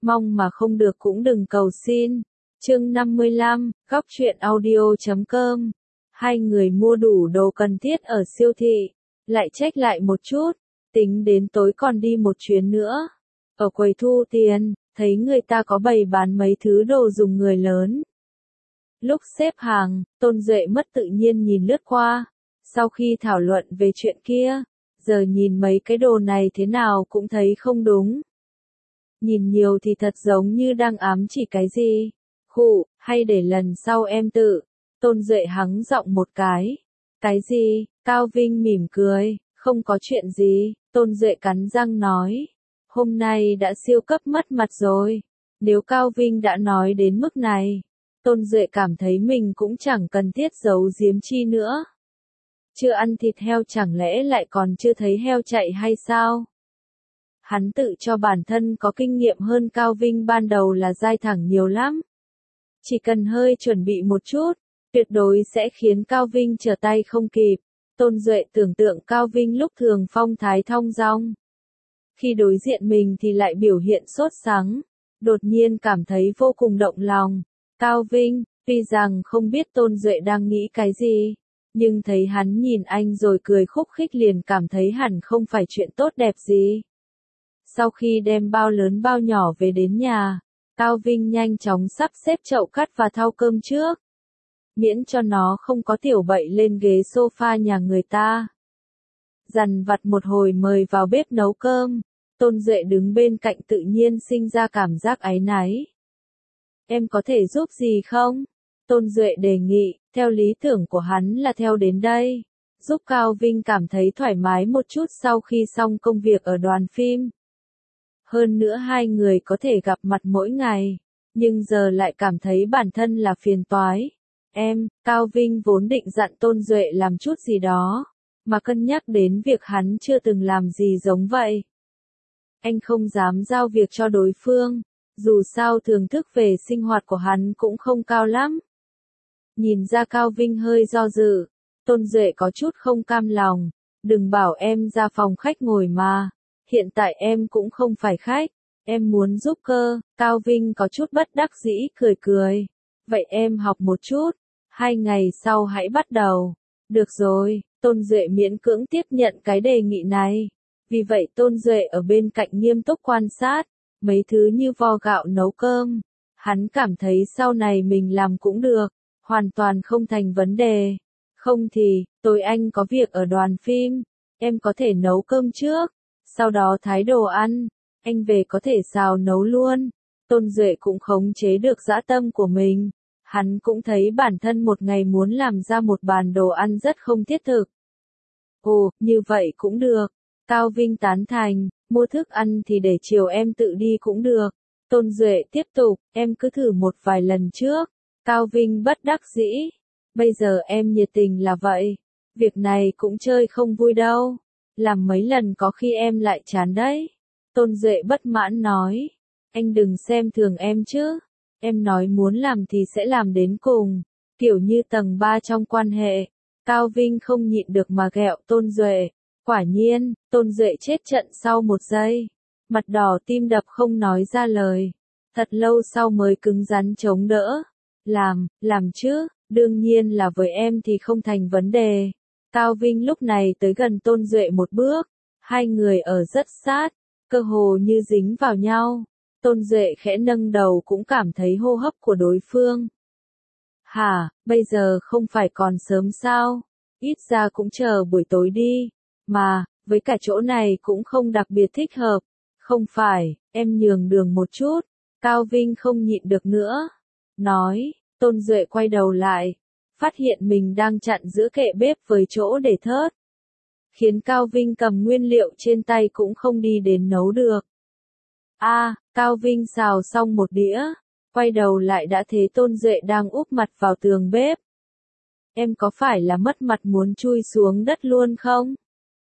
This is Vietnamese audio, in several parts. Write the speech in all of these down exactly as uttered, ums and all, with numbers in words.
Mong mà không được cũng đừng cầu xin. Chương năm mươi lăm, góc truyện audio chấm com. Hai người mua đủ đồ cần thiết ở siêu thị, lại check lại một chút, tính đến tối còn đi một chuyến nữa. Ở quầy thu tiền, thấy người ta có bày bán mấy thứ đồ dùng người lớn. Lúc xếp hàng, Tôn Duệ mất tự nhiên nhìn lướt qua. Sau khi thảo luận về chuyện kia, giờ nhìn mấy cái đồ này thế nào cũng thấy không đúng. Nhìn nhiều thì thật giống như đang ám chỉ cái gì. Khụ, hay để lần sau em tự. Tôn Duệ hắng giọng một cái. Cái gì? Cao Vinh mỉm cười. Không có chuyện gì. Tôn Duệ cắn răng nói. Hôm nay đã siêu cấp mất mặt rồi. Nếu Cao Vinh đã nói đến mức này, Tôn Duệ cảm thấy mình cũng chẳng cần thiết giấu giếm chi nữa. Chưa ăn thịt heo chẳng lẽ lại còn chưa thấy heo chạy hay sao? Hắn tự cho bản thân có kinh nghiệm hơn Cao Vinh ban đầu là dai thẳng nhiều lắm. Chỉ cần hơi chuẩn bị một chút, tuyệt đối sẽ khiến Cao Vinh trở tay không kịp. Tôn Duệ tưởng tượng Cao Vinh lúc thường phong thái thong dong. Khi đối diện mình thì lại biểu hiện sốt sắng, đột nhiên cảm thấy vô cùng động lòng. Cao Vinh, tuy rằng không biết Tôn Duệ đang nghĩ cái gì, nhưng thấy hắn nhìn anh rồi cười khúc khích liền cảm thấy hẳn không phải chuyện tốt đẹp gì. Sau khi đem bao lớn bao nhỏ về đến nhà, Cao Vinh nhanh chóng sắp xếp chậu cắt và thau cơm trước. Miễn cho nó không có tiểu bậy lên ghế sofa nhà người ta. Dằn vặt một hồi mời vào bếp nấu cơm, Tôn Duệ đứng bên cạnh tự nhiên sinh ra cảm giác áy náy. Em có thể giúp gì không? Tôn Duệ đề nghị, theo lý tưởng của hắn là theo đến đây, giúp Cao Vinh cảm thấy thoải mái một chút sau khi xong công việc ở đoàn phim. Hơn nữa hai người có thể gặp mặt mỗi ngày, nhưng giờ lại cảm thấy bản thân là phiền toái. Em, Cao Vinh vốn định dặn Tôn Duệ làm chút gì đó, mà cân nhắc đến việc hắn chưa từng làm gì giống vậy. Anh không dám giao việc cho đối phương, dù sao thưởng thức về sinh hoạt của hắn cũng không cao lắm. Nhìn ra Cao Vinh hơi do dự, Tôn Duệ có chút không cam lòng, đừng bảo em ra phòng khách ngồi mà, hiện tại em cũng không phải khách, em muốn giúp cơ. Cao Vinh có chút bất đắc dĩ cười cười, vậy em học một chút, hai ngày sau hãy bắt đầu. Được rồi, Tôn Duệ miễn cưỡng tiếp nhận cái đề nghị này, vì vậy Tôn Duệ ở bên cạnh nghiêm túc quan sát, mấy thứ như vo gạo nấu cơm, hắn cảm thấy sau này mình làm cũng được. Hoàn toàn không thành vấn đề. Không thì, tối anh có việc ở đoàn phim, em có thể nấu cơm trước, sau đó thái đồ ăn, anh về có thể xào nấu luôn. Tôn Duệ cũng khống chế được dã tâm của mình, hắn cũng thấy bản thân một ngày muốn làm ra một bàn đồ ăn rất không thiết thực. Ồ, như vậy cũng được. Cao Vinh tán thành, mua thức ăn thì để chiều em tự đi cũng được. Tôn Duệ tiếp tục, em cứ thử một vài lần trước. Cao Vinh bất đắc dĩ. Bây giờ em nhiệt tình là vậy. Việc này cũng chơi không vui đâu. Làm mấy lần có khi em lại chán đấy. Tôn Duệ bất mãn nói. Anh đừng xem thường em chứ. Em nói muốn làm thì sẽ làm đến cùng. Kiểu như tầng ba trong quan hệ. Cao Vinh không nhịn được mà ghẹo Tôn Duệ. Quả nhiên, Tôn Duệ chết trận sau một giây. Mặt đỏ tim đập không nói ra lời. Thật lâu sau mới cứng rắn chống đỡ. Làm, làm chứ, đương nhiên là với em thì không thành vấn đề. Cao Vinh lúc này tới gần Tôn Duệ một bước, hai người ở rất sát, cơ hồ như dính vào nhau. Tôn Duệ khẽ nâng đầu cũng cảm thấy hô hấp của đối phương. Hả, bây giờ không phải còn sớm sao? Ít ra cũng chờ buổi tối đi. Mà, với cả chỗ này cũng không đặc biệt thích hợp. Không phải, em nhường đường một chút. Cao Vinh không nhịn được nữa. Nói, Tôn Duệ quay đầu lại, phát hiện mình đang chặn giữa kệ bếp với chỗ để thớt. Khiến Cao Vinh cầm nguyên liệu trên tay cũng không đi đến nấu được. A, à, Cao Vinh xào xong một đĩa, quay đầu lại đã thấy Tôn Duệ đang úp mặt vào tường bếp. Em có phải là mất mặt muốn chui xuống đất luôn không?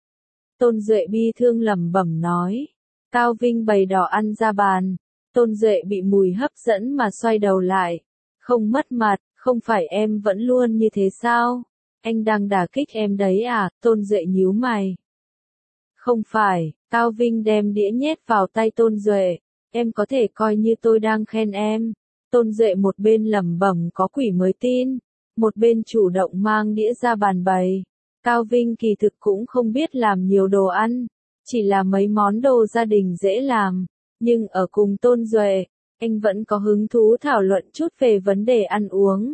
Tôn Duệ bi thương lẩm bẩm nói. Cao Vinh bày đỏ ăn ra bàn. Tôn Duệ bị mùi hấp dẫn mà xoay đầu lại. Không mất mặt, không phải em vẫn luôn như thế sao? Anh đang đả kích em đấy à? Tôn Duệ nhíu mày. Không phải, Cao Vinh đem đĩa nhét vào tay Tôn Duệ. em có thể coi như tôi đang khen em. Tôn Duệ một bên lẩm bẩm có quỷ mới tin, một bên chủ động mang đĩa ra bàn bày. Cao Vinh kỳ thực cũng không biết làm nhiều đồ ăn, chỉ là mấy món đồ gia đình dễ làm, nhưng ở cùng Tôn Duệ, anh vẫn có hứng thú thảo luận chút về vấn đề ăn uống.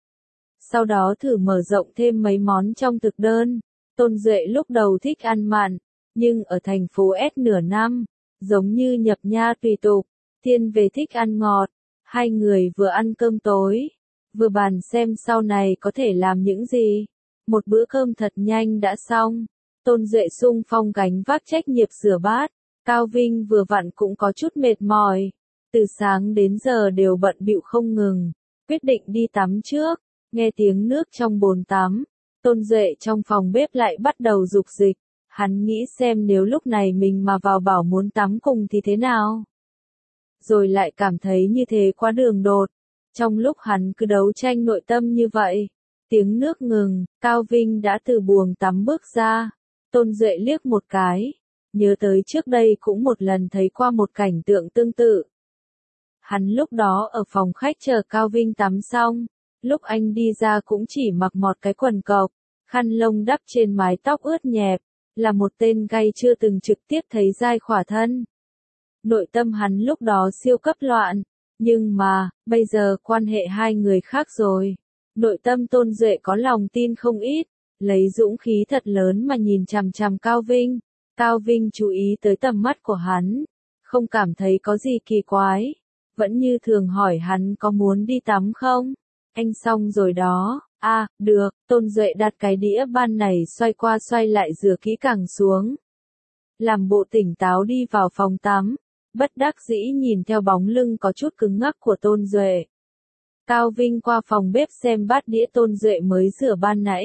Sau đó thử mở rộng thêm mấy món trong thực đơn. Tôn Duệ lúc đầu thích ăn mặn, nhưng ở thành phố S nửa năm, giống như nhập nha tùy tục, thiên về thích ăn ngọt. Hai người vừa ăn cơm tối, vừa bàn xem sau này có thể làm những gì. Một bữa cơm thật nhanh đã xong. Tôn Duệ xung phong gánh vác trách nhiệm rửa bát. Cao Vinh vừa vặn cũng có chút mệt mỏi. Từ sáng đến giờ đều bận bịu không ngừng. Quyết định đi tắm trước. Nghe tiếng nước trong bồn tắm. Tôn Duệ trong phòng bếp lại bắt đầu dục dịch. Hắn nghĩ xem nếu lúc này mình mà vào bảo muốn tắm cùng thì thế nào. Rồi lại cảm thấy như thế quá đường đột. Trong lúc hắn cứ đấu tranh nội tâm như vậy, tiếng nước ngừng, Cao Vinh đã từ buồng tắm bước ra. Tôn Duệ liếc một cái, nhớ tới trước đây cũng một lần thấy qua một cảnh tượng tương tự. Hắn lúc đó ở phòng khách chờ Cao Vinh tắm xong, lúc anh đi ra cũng chỉ mặc một cái quần cộc, khăn lông đắp trên mái tóc ướt nhẹp, là một tên gay chưa từng trực tiếp thấy giai khỏa thân. Nội tâm hắn lúc đó siêu cấp loạn, nhưng mà, bây giờ quan hệ hai người khác rồi. Nội tâm Tôn Duệ có lòng tin không ít, lấy dũng khí thật lớn mà nhìn chằm chằm Cao Vinh. Cao Vinh chú ý tới tầm mắt của hắn, không cảm thấy có gì kỳ quái, vẫn như thường hỏi hắn có muốn đi tắm không? Anh xong rồi đó, à, được. Tôn Duệ đặt cái đĩa ban này xoay qua xoay lại rửa kỹ càng xuống. Làm bộ tỉnh táo đi vào phòng tắm. Bất đắc dĩ nhìn theo bóng lưng có chút cứng ngắc của Tôn Duệ. Cao Vinh qua phòng bếp xem bát đĩa Tôn Duệ mới rửa ban nãy.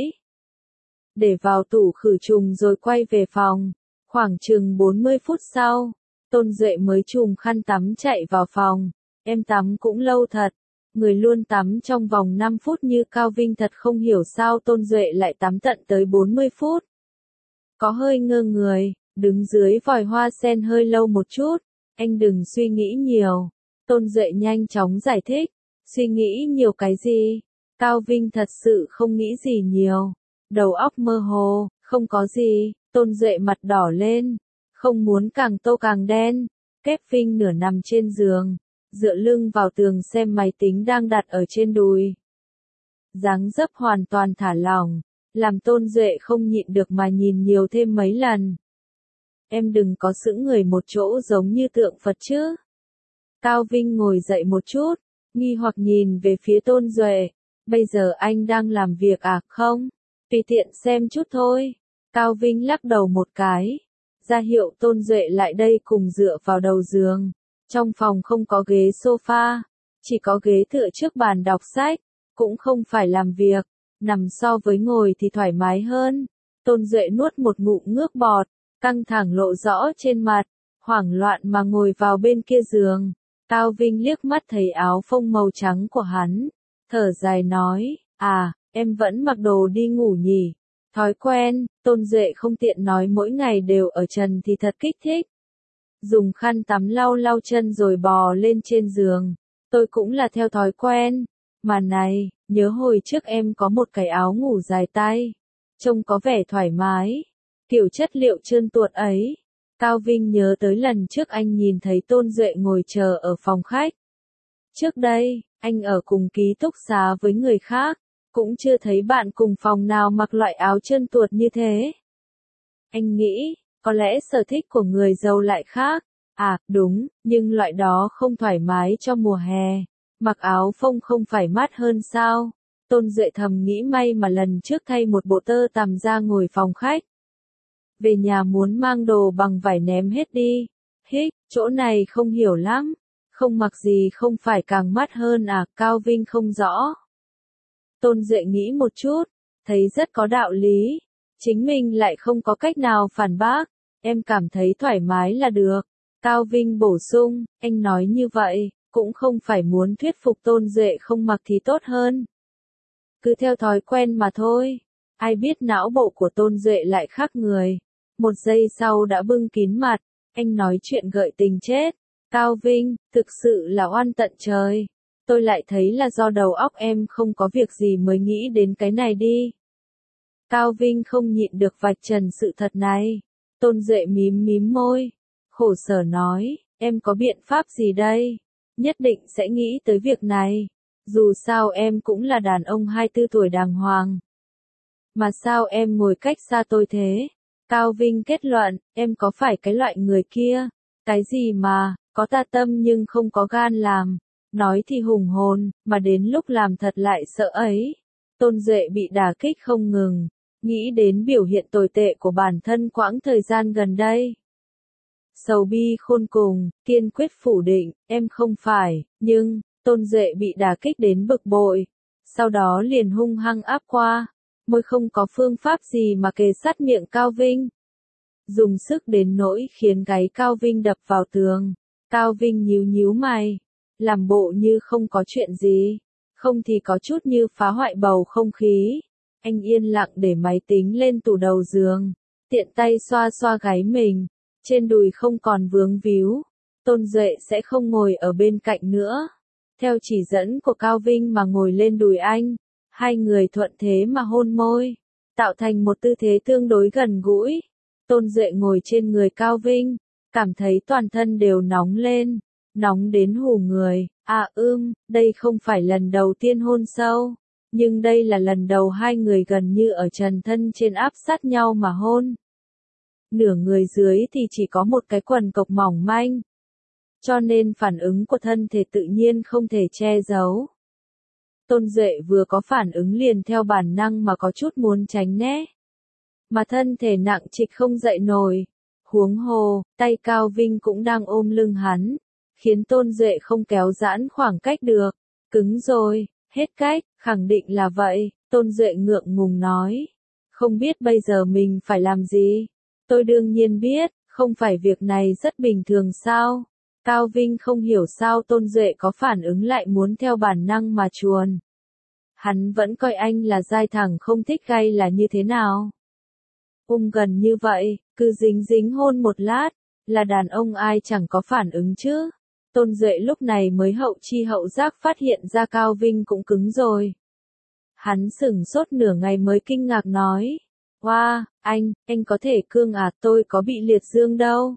Để vào tủ khử trùng rồi quay về phòng. Khoảng chừng bốn mươi phút sau, Tôn Duệ mới chùm khăn tắm chạy vào phòng. Em tắm cũng lâu thật. Người luôn tắm trong vòng năm phút như Cao Vinh thật không hiểu sao Tôn Duệ lại tắm tận tới bốn mươi phút. Có hơi ngơ người, đứng dưới vòi hoa sen hơi lâu một chút. Anh đừng suy nghĩ nhiều. Tôn Duệ nhanh chóng giải thích. Suy nghĩ nhiều cái gì? Cao Vinh thật sự không nghĩ gì nhiều. Đầu óc mơ hồ, không có gì. Tôn Duệ mặt đỏ lên. Không muốn càng tô càng đen. Kép Vinh nửa nằm trên giường, dựa lưng vào tường xem máy tính đang đặt ở trên đùi. Dáng dấp hoàn toàn thả lỏng, làm Tôn Duệ không nhịn được mà nhìn nhiều thêm mấy lần. Em đừng có sững người một chỗ giống như tượng Phật chứ. Cao Vinh ngồi dậy một chút, nghi hoặc nhìn về phía Tôn Duệ. Bây giờ anh đang làm việc à không? Tùy tiện xem chút thôi. Cao Vinh lắc đầu một cái. Ra hiệu Tôn Duệ lại đây cùng dựa vào đầu giường. Trong phòng không có ghế sofa, chỉ có ghế tựa trước bàn đọc sách. Cũng không phải làm việc, nằm so với ngồi thì thoải mái hơn. Tôn Duệ nuốt một ngụm nước bọt. Căng thẳng lộ rõ trên mặt, hoảng loạn mà ngồi vào bên kia giường. Cao Vinh liếc mắt thấy áo phông màu trắng của hắn, thở dài nói, à, em vẫn mặc đồ đi ngủ nhỉ. Thói quen. Tôn Duệ không tiện nói mỗi ngày đều ở trần thì thật kích thích. Dùng khăn tắm lau lau chân rồi bò lên trên giường. Tôi cũng là theo thói quen. Mà này, nhớ hồi trước em có một cái áo ngủ dài tay, trông có vẻ thoải mái. Kiểu chất liệu trơn tuột ấy. Cao Vinh nhớ tới lần trước anh nhìn thấy Tôn Duệ ngồi chờ ở phòng khách. Trước đây, anh ở cùng ký túc xá với người khác, cũng chưa thấy bạn cùng phòng nào mặc loại áo trơn tuột như thế. Anh nghĩ, có lẽ sở thích của người giàu lại khác. À, đúng, nhưng loại đó không thoải mái cho mùa hè. Mặc áo phông không phải mát hơn sao? Tôn Duệ thầm nghĩ may mà lần trước thay một bộ tơ tằm ra ngồi phòng khách. Về nhà muốn mang đồ bằng vải ném hết đi. Hích, chỗ này không hiểu lắm. Không mặc gì không phải càng mát hơn à? Cao Vinh không rõ. Tôn Duệ nghĩ một chút, thấy rất có đạo lý. Chính mình lại không có cách nào phản bác. Em cảm thấy thoải mái là được. Cao Vinh bổ sung, anh nói như vậy, cũng không phải muốn thuyết phục Tôn Duệ không mặc thì tốt hơn. Cứ theo thói quen mà thôi. Ai biết não bộ của Tôn Duệ lại khác người. Một giây sau đã bưng kín mặt, anh nói chuyện gợi tình chết. Cao Vinh, thực sự là oan tận trời. Tôi lại thấy là do đầu óc em không có việc gì mới nghĩ đến cái này đi. Cao Vinh không nhịn được vạch trần sự thật này. Tôn Duệ mím mím môi. Khổ sở nói, em có biện pháp gì đây? Nhất định sẽ nghĩ tới việc này. Dù sao em cũng là đàn ông hai mươi tư tuổi đàng hoàng. Mà sao em ngồi cách xa tôi thế? Cao Vinh kết luận, em có phải cái loại người kia? Cái gì mà, có ta tâm nhưng không có gan làm. Nói thì hùng hồn, mà đến lúc làm thật lại sợ ấy. Tôn Duệ bị đả kích không ngừng. Nghĩ đến biểu hiện tồi tệ của bản thân quãng thời gian gần đây. Sầu bi khôn cùng, kiên quyết phủ định, em không phải, nhưng, Tôn Duệ bị đả kích đến bực bội. Sau đó liền hung hăng áp qua. Môi không có phương pháp gì mà kề sát miệng Cao Vinh. Dùng sức đến nỗi khiến gáy Cao Vinh đập vào tường. Cao Vinh nhíu nhíu mày. Làm bộ như không có chuyện gì. Không thì có chút như phá hoại bầu không khí. Anh yên lặng để máy tính lên tủ đầu giường. Tiện tay xoa xoa gáy mình. Trên đùi không còn vướng víu. Tôn Duệ sẽ không ngồi ở bên cạnh nữa. Theo chỉ dẫn của Cao Vinh mà ngồi lên đùi anh. Hai người thuận thế mà hôn môi. Tạo thành một tư thế tương đối gần gũi. Tôn Duệ ngồi trên người Cao Vinh. Cảm thấy toàn thân đều nóng lên. Nóng đến hù người. À ưm, đây không phải lần đầu tiên hôn sâu. Nhưng đây là lần đầu hai người gần như ở trần thân trên áp sát nhau mà hôn. Nửa người dưới thì chỉ có một cái quần cộc mỏng manh. Cho nên phản ứng của thân thể tự nhiên không thể che giấu. Tôn Duệ vừa có phản ứng liền theo bản năng mà có chút muốn tránh né. Mà thân thể nặng trịch không dậy nổi. Huống hồ, tay Cao Vinh cũng đang ôm lưng hắn. Khiến Tôn Duệ không kéo giãn khoảng cách được. Cứng rồi, hết cách, khẳng định là vậy. Tôn Duệ ngượng ngùng nói. Không biết bây giờ mình phải làm gì? Tôi đương nhiên biết, không phải việc này rất bình thường sao? Cao Vinh không hiểu sao Tôn Duệ có phản ứng lại muốn theo bản năng mà chuồn. Hắn vẫn coi anh là dai thẳng không thích gay là như thế nào? Ôm gần như vậy, cứ dính dính hôn một lát, là đàn ông ai chẳng có phản ứng chứ? Tôn Duệ lúc này mới hậu chi hậu giác phát hiện ra Cao Vinh cũng cứng rồi. Hắn sửng sốt nửa ngày mới kinh ngạc nói. Wow, anh, anh có thể cương à, tôi có bị liệt dương đâu.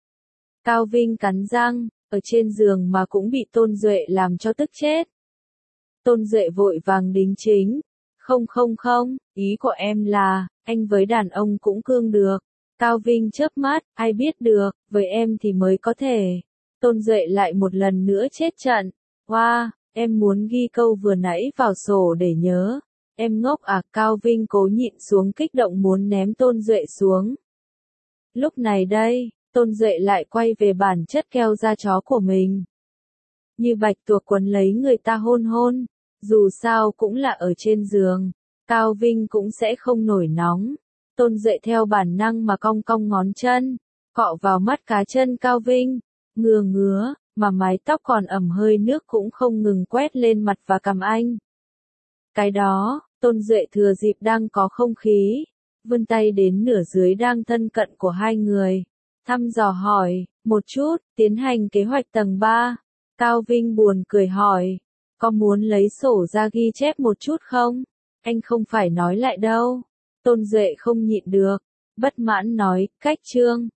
Cao Vinh cắn răng, ở trên giường mà cũng bị Tôn Duệ làm cho tức chết. Tôn Duệ vội vàng đính chính. Không không không, ý của em là, anh với đàn ông cũng cương được. Cao Vinh chớp mắt, ai biết được, với em thì mới có thể. Tôn Duệ lại một lần nữa chết trận. Wow, em muốn ghi câu vừa nãy vào sổ để nhớ. Em ngốc à? Cao Vinh cố nhịn xuống kích động muốn ném Tôn Duệ xuống. Lúc này đây, Tôn Duệ lại quay về bản chất keo da chó của mình. Như bạch tuộc quấn lấy người ta hôn hôn. Dù sao cũng là ở trên giường. Cao Vinh cũng sẽ không nổi nóng. Tôn Duệ theo bản năng mà cong cong ngón chân. Cọ vào mắt cá chân Cao Vinh. Ngừa ngứa, mà mái tóc còn ẩm hơi nước cũng không ngừng quét lên mặt và cằm anh. Cái đó, Tôn Duệ thừa dịp đang có không khí. Vươn tay đến nửa dưới đang thân cận của hai người. Thăm dò hỏi, một chút, tiến hành kế hoạch tầng ba. Cao Vinh buồn cười hỏi. Có muốn lấy sổ ra ghi chép một chút không? Anh không phải nói lại đâu. Tôn Duệ không nhịn được. Bất mãn nói, cách chương.